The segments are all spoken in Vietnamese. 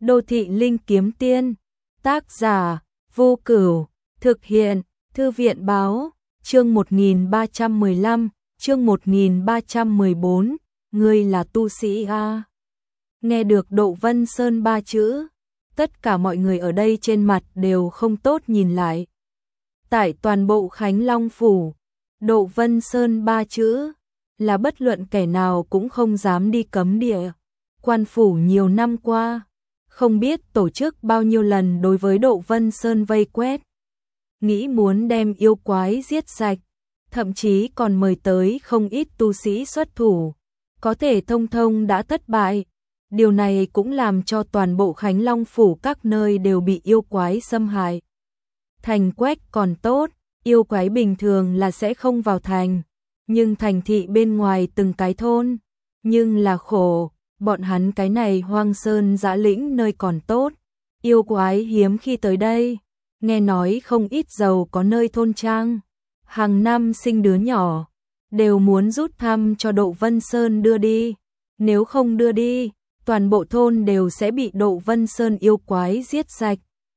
Đô thị linh kiếm tiên, tác giả, Vô Cửu, thực hiện, Thư viện báo, chương 1315, chương 1314, ngươi là tu sĩ a. Nghe được Độ Vân Sơn ba chữ, tất cả mọi người ở đây trên mặt đều không tốt nhìn lại. Tại toàn bộ Khánh Long Phủ, Độ Vân Sơn ba chữ, là bất luận kẻ nào cũng không dám đi cấm địa. Quan phủ nhiều năm qua, không biết tổ chức bao nhiêu lần đối với Độ Vân Sơn vây quét, nghĩ muốn đem yêu quái giết sạch, thậm chí còn mời tới không ít tu sĩ xuất thủ, có thể thông thông đã thất bại. Điều này cũng làm cho toàn bộ Khánh Long Phủ các nơi đều bị yêu quái xâm hại. Thành quách còn tốt, yêu quái bình thường là sẽ không vào thành, nhưng thành thị bên ngoài từng cái thôn, nhưng là khổ, bọn hắn cái này hoang sơn dã lĩnh nơi còn tốt, yêu quái hiếm khi tới đây, nghe nói không ít giàu có nơi thôn trang, hàng năm sinh đứa nhỏ, đều muốn rút thăm cho Độ Vân Sơn đưa đi, nếu không đưa đi, toàn bộ thôn đều sẽ bị Độ Vân Sơn yêu quái giết sạch.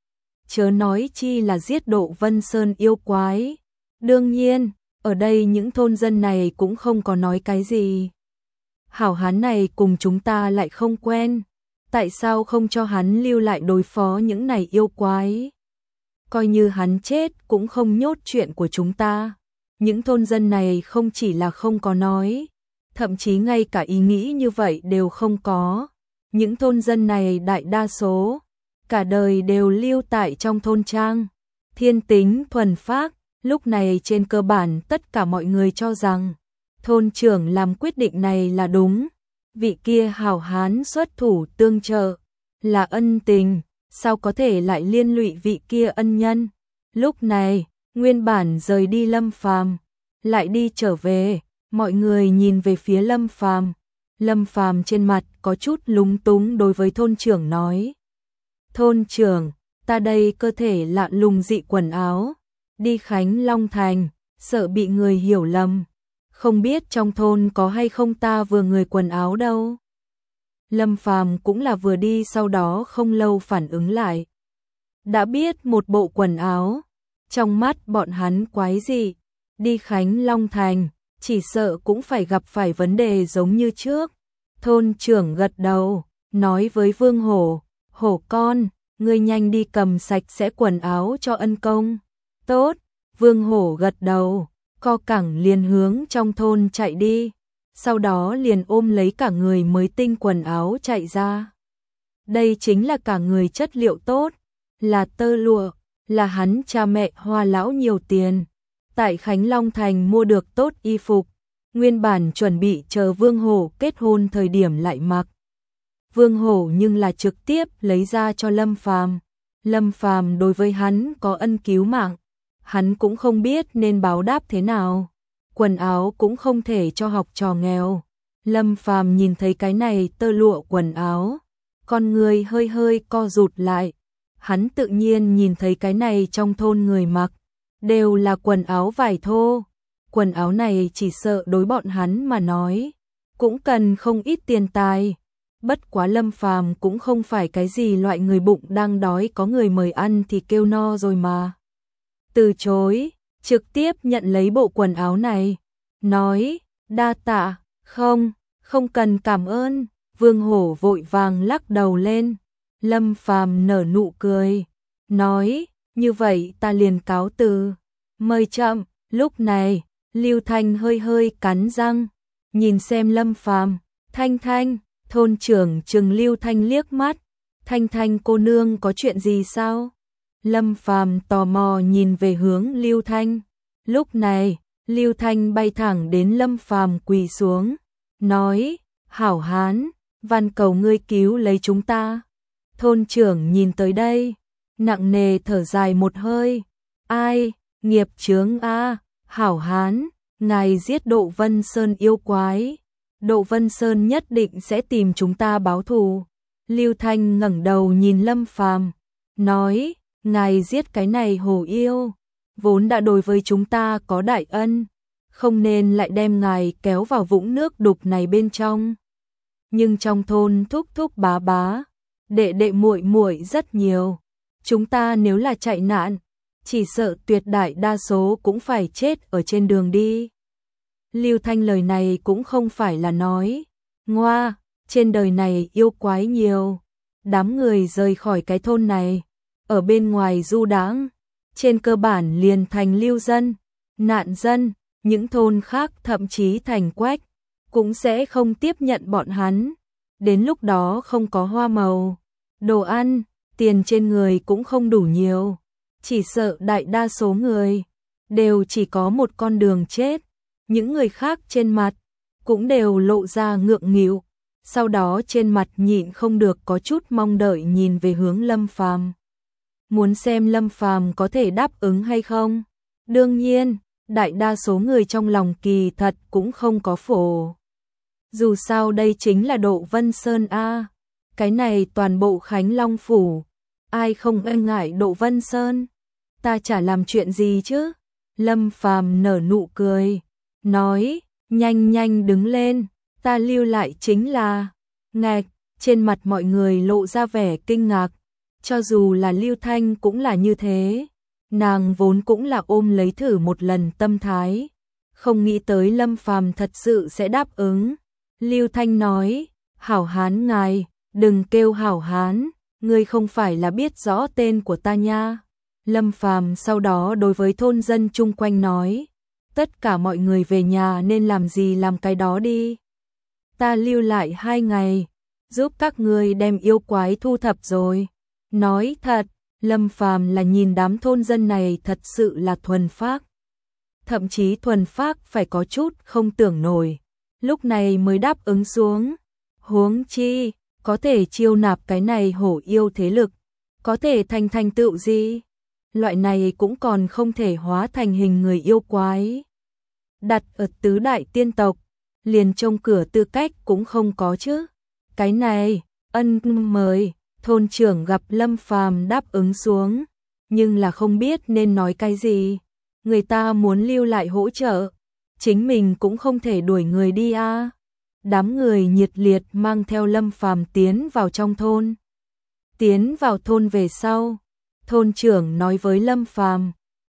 Chớ nói chi là giết Độ Vân Sơn yêu quái. Đương nhiên, ở đây những thôn dân này cũng không có nói cái gì. Hảo hán này cùng chúng ta lại không quen, tại sao không cho hắn lưu lại đối phó những này yêu quái? Coi như hắn chết cũng không nhốt chuyện của chúng ta. Những thôn dân này không chỉ là không có nói, thậm chí ngay cả ý nghĩ như vậy đều không có. Những thôn dân này đại đa số, cả đời đều lưu tại trong thôn trang, thiên tính thuần phác. Lúc này trên cơ bản tất cả mọi người cho rằng thôn trưởng làm quyết định này là đúng, vị kia hảo hán xuất thủ tương trợ, là ân tình, sao có thể lại liên lụy vị kia ân nhân. Lúc này, nguyên bản rời đi Lâm Phàm, lại đi trở về, mọi người nhìn về phía Lâm Phàm. Lâm Phàm trên mặt có chút lúng túng đối với thôn trưởng nói: "Thôn trưởng, ta đây cơ thể lạ lùng dị quần áo, đi Khánh Long Thành, sợ bị người hiểu lầm, không biết trong thôn có hay không ta vừa người quần áo đâu." Lâm Phàm cũng là vừa đi sau đó không lâu phản ứng lại. Đã biết một bộ quần áo, trong mắt bọn hắn quái dị, đi Khánh Long Thành, chỉ sợ cũng phải gặp phải vấn đề giống như trước. Thôn trưởng gật đầu, nói với Vương Hổ: "Hổ con, ngươi nhanh đi cầm sạch sẽ quần áo cho ân công." "Tốt." Vương Hổ gật đầu, co cẳng liền hướng trong thôn chạy đi, sau đó liền ôm lấy cả người mới tinh quần áo chạy ra. Đây chính là cả người chất liệu tốt, là tơ lụa, là hắn cha mẹ Hoa lão nhiều tiền tại Khánh Long Thành mua được tốt y phục, nguyên bản chuẩn bị chờ Vương Hổ kết hôn thời điểm lại mặc. Vương Hổ nhưng là trực tiếp lấy ra cho Lâm Phàm. Lâm Phàm đối với hắn có ân cứu mạng, hắn cũng không biết nên báo đáp thế nào. Quần áo cũng không thể cho học trò nghèo. Lâm Phàm nhìn thấy cái này tơ lụa quần áo, con người hơi hơi co rụt lại. Hắn tự nhiên nhìn thấy cái này trong thôn người mặc đều là quần áo vải thô. Quần áo này chỉ sợ đối bọn hắn mà nói cũng cần không ít tiền tài. Bất quá Lâm Phàm cũng không phải cái gì loại người bụng đang đói có người mời ăn thì kêu no rồi mà. Từ chối, trực tiếp nhận lấy bộ quần áo này, nói: "Đa tạ." Không cần cảm ơn." Vương Hổ vội vàng lắc đầu lên. Lâm Phàm nở nụ cười, nói: "Như vậy ta liền cáo từ." "Mời chậm." Lúc này, Lưu Thanh hơi hơi cắn răng, nhìn xem Lâm Phàm. "Thanh Thanh." Thôn trưởng trừng Lưu Thanh liếc mắt. "Thanh Thanh cô nương có chuyện gì sao?" Lâm Phàm tò mò nhìn về hướng Lưu Thanh. Lúc này, Lưu Thanh bay thẳng đến Lâm Phàm quỳ xuống, nói: "Hảo hán, van cầu ngươi cứu lấy chúng ta." Thôn trưởng nhìn tới đây, nặng nề thở dài một hơi. "Ai, nghiệp chướng a, hảo hán, ngài giết Độ Vân Sơn yêu quái, Độ Vân Sơn nhất định sẽ tìm chúng ta báo thù." Lưu Thanh ngẩng đầu nhìn Lâm Phàm, nói: "Ngài giết cái này hổ yêu, vốn đã đối với chúng ta có đại ân, không nên lại đem ngài kéo vào vũng nước đục này bên trong." Nhưng trong thôn thúc thúc bá bá, đệ đệ muội muội rất nhiều. Chúng ta nếu là chạy nạn, chỉ sợ tuyệt đại đa số cũng phải chết ở trên đường đi. Lưu Thanh lời này cũng không phải là nói ngoa, trên đời này yêu quái nhiều. Đám người rời khỏi cái thôn này, ở bên ngoài du đãng, trên cơ bản liền thành lưu dân, nạn dân, những thôn khác thậm chí thành quách, cũng sẽ không tiếp nhận bọn hắn. Đến lúc đó không có hoa màu, đồ ăn, tiền trên người cũng không đủ nhiều. Chỉ sợ đại đa số người đều chỉ có một con đường chết. Những người khác trên mặt cũng đều lộ ra ngượng nghịu, sau đó trên mặt nhịn không được có chút mong đợi nhìn về hướng Lâm Phàm. Muốn xem Lâm Phàm có thể đáp ứng hay không. Đương nhiên, đại đa số người trong lòng kỳ thật cũng không có phổ. Dù sao đây chính là Độ Vân Sơn a, cái này toàn bộ Khánh Long phủ, ai không e ngại Độ Vân Sơn? Ta chả làm chuyện gì chứ? Lâm Phàm nở nụ cười, nói, nhanh nhanh đứng lên, ta lưu lại chính là. Ngạch, trên mặt mọi người lộ ra vẻ kinh ngạc, cho dù là Lưu Thanh cũng là như thế. Nàng vốn cũng là ôm lấy thử một lần tâm thái, không nghĩ tới Lâm Phàm thật sự sẽ đáp ứng. Lưu Thanh nói, hảo hán ngài, đừng kêu hảo hán, ngươi không phải là biết rõ tên của ta nha. Lâm Phàm sau đó đối với thôn dân chung quanh nói, tất cả mọi người về nhà nên làm gì làm cái đó đi. Ta lưu lại 2 ngày, giúp các ngươi đem yêu quái thu thập rồi. Nói thật, Lâm Phàm là nhìn đám thôn dân này thật sự là thuần phác. Thậm chí thuần phác phải có chút không tưởng nổi, lúc này mới đáp ứng xuống. Huống chi, có thể chiêu nạp cái này hổ yêu thế lực, có thể thành tựu gì? Loại này cũng còn không thể hóa thành hình người yêu quái. Đặt ở tứ đại tiên tộc, liền trông cửa tư cách cũng không có chứ. Cái này, ân mời, thôn trưởng gặp Lâm Phàm đáp ứng xuống, nhưng là không biết nên nói cái gì. Người ta muốn lưu lại hỗ trợ, chính mình cũng không thể đuổi người đi a. Đám người nhiệt liệt mang theo Lâm Phàm tiến vào trong thôn. Tiến vào thôn về sau, thôn trưởng nói với Lâm Phàm,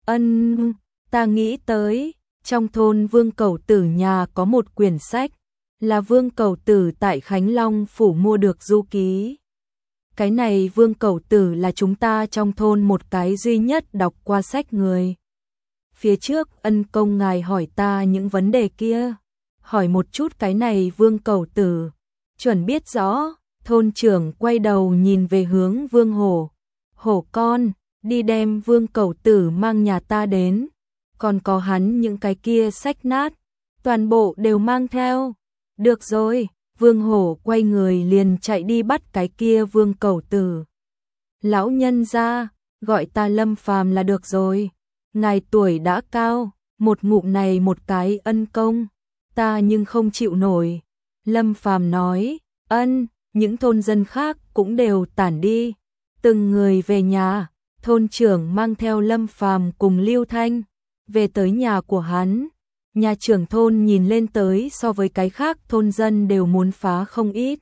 ta nghĩ tới, trong thôn Vương Cẩu Tử nhà có một quyển sách, là Vương Cẩu Tử tại Khánh Long phủ mua được du ký. Cái này Vương Cẩu Tử là chúng ta trong thôn một cái duy nhất đọc qua sách người. Phía trước ân công ngài hỏi ta những vấn đề kia, hỏi một chút cái này Vương Cẩu Tử, chuẩn biết rõ. Thôn trưởng quay đầu nhìn về hướng Vương Hổ. Hổ con, đi đem Vương Cẩu Tử mang nhà ta đến. Còn có hắn những cái kia sách nát, toàn bộ đều mang theo. Được rồi, Vương Hổ quay người liền chạy đi bắt cái kia Vương Cẩu Tử. Lão nhân gia, gọi ta Lâm Phàm là được rồi. Ngài tuổi đã cao, một ngụm này một cái ân công, ta nhưng không chịu nổi. Lâm Phàm nói, những thôn dân khác cũng đều tản đi, từng người về nhà. Thôn trưởng mang theo Lâm Phàm cùng Lưu Thanh về tới nhà của hắn. Nhà trưởng thôn nhìn lên tới so với cái khác thôn dân đều muốn phá không ít.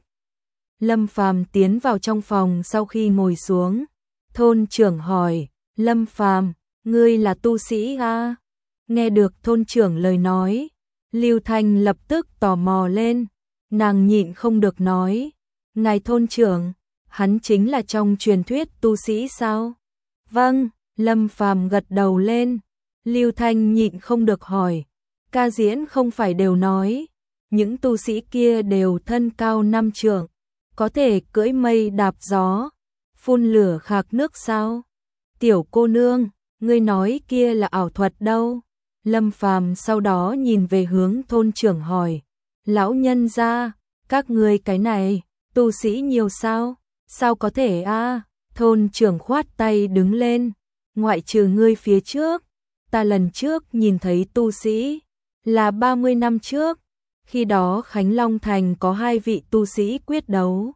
Lâm Phàm tiến vào trong phòng sau khi ngồi xuống, thôn trưởng hỏi, Lâm Phàm, ngươi là tu sĩ à? Nghe được thôn trưởng lời nói, Lưu Thanh lập tức tò mò lên, nàng nhịn không được nói, ngài thôn trưởng, hắn chính là trong truyền thuyết tu sĩ sao? Vâng, Lâm Phàm gật đầu lên. Lưu Thanh nhịn không được hỏi, ca diễn không phải đều nói, những tu sĩ kia đều thân cao 5 trượng, có thể cưỡi mây đạp gió, phun lửa khạc nước sao? Tiểu cô nương, ngươi nói kia là ảo thuật đâu? Lâm Phàm sau đó nhìn về hướng thôn trưởng hỏi, lão nhân gia, các ngươi cái này, tu sĩ nhiều sao? Sao có thể a? Thôn trưởng khoát tay đứng lên, ngoại trừ ngươi phía trước, ta lần trước nhìn thấy tu sĩ, là 30 năm trước, khi đó Khánh Long Thành có 2 vị tu sĩ quyết đấu.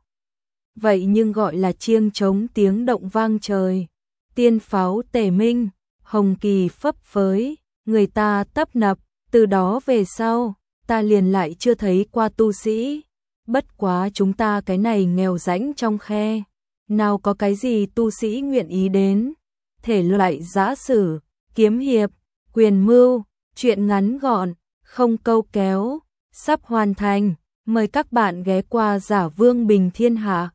Vậy nhưng gọi là chiêng trống tiếng động vang trời, tiên pháo tề minh, hồng kỳ phấp phới, người ta tấp nập, từ đó về sau, ta liền lại chưa thấy qua tu sĩ. Bất quá chúng ta cái này nghèo rãnh trong khe, nào có cái gì tu sĩ nguyện ý đến. Thể loại giã sử, kiếm hiệp, quyền mưu, truyện ngắn gọn, không câu kéo, sắp hoàn thành. Mời các bạn ghé qua Giả Vương Bình Thiên Hạ.